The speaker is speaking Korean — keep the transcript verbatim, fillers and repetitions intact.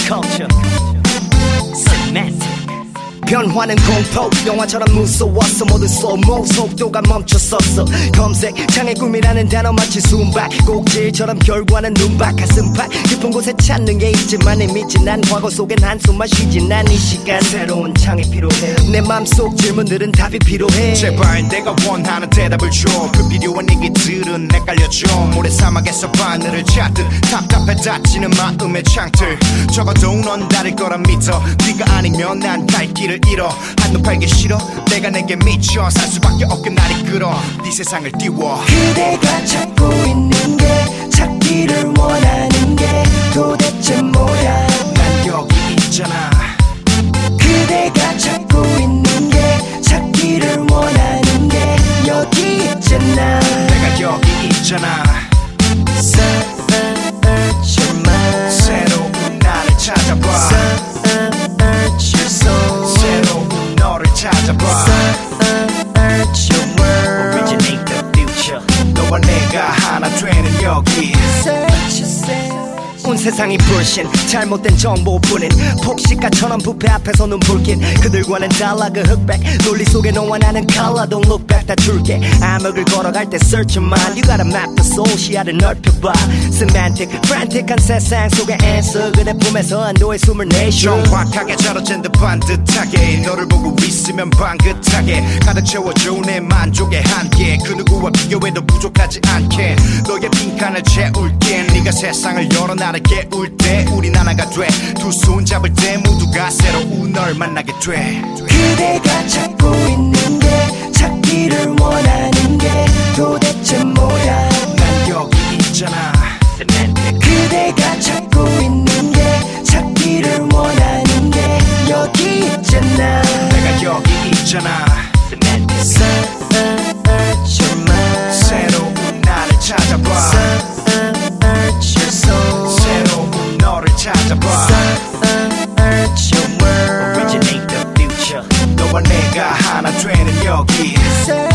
culture. Semantic. 변화는 공포 영화처럼 무서웠어 모두 소모 속도가 멈췄었어 검색창에 꿈이라는 단어 마치 숨박 꼭지처럼 결과는 눈박 가슴팍 깊은 곳에 찾는 게 있지만 이미지 난 과거 속엔 한숨만 쉬지 난 이 시간 새로운 창이 필요해 내 맘속 질문들은 답이 필요해 제발 내가 원하는 대답을 줘 그 필요한 얘기들은 헷갈려줘 모래사막에서 바늘을 찾듯 답답해 닫히는 마음의 창틀 적어도 넌 다를 거라 믿어 네가 아니면 난 갈 길을 잃어 한눈 팔기 싫어 내가 내게 미쳐 살 수밖에 없게 날 이끌어 네 세상을 띄워 그대가 찾고 있는 게 찾기를 원하는 게 도대체 뭐야 난 여기 있잖아 그대가 찾고 있는 게 찾기를 원하는 게 여기 있잖아 내가 여기 있잖아 Search your mind 새로운 나를 찾아봐 Search your soul 새로운 너를 찾아봐 Search your world Originate the future. 너와 내가 하나 되는 여기 Search yourself 온 세상이 불신 잘못된 정보뿐인 폭식가처럼 부패 앞에서 눈붉긴 그들과는 달라 그 흑백 논리 속에 너와 나는 color Don't look back 다 줄게 암흑을 걸어갈 때 search your mind You gotta map the soul 시야를 넓혀봐 Semantic frantic한 세상 속에 answer 그대 품에서 너의 숨을 내쉬어 정확하게 절어진 듯 반듯하게 너를 보고 있으면 방긋하게 가득 채워줘 내 만족의 한계 그 누구와 비교해도 부족하지 않게 너의 빈칸을 채울게 네가 세상을 열어 나를 깨울 때 우린 하나가 돼 두 손 잡을 때 모두가 새로운 널 만나게 돼 그대가 찾고 있는 게 찾기를 원하는 게 도대체 뭐야 난 여기 있잖아 Semantic. 그대가 찾고 있는 게 찾기를 원하는 게 여기 있잖아 내가 여기 있잖아 Semantic. Search your mind 새로운 나를 찾아봐 Search your soul 새로운 너를 찾아봐 Search your world Originate the future. 너와 내가 하나 되는 여기 Search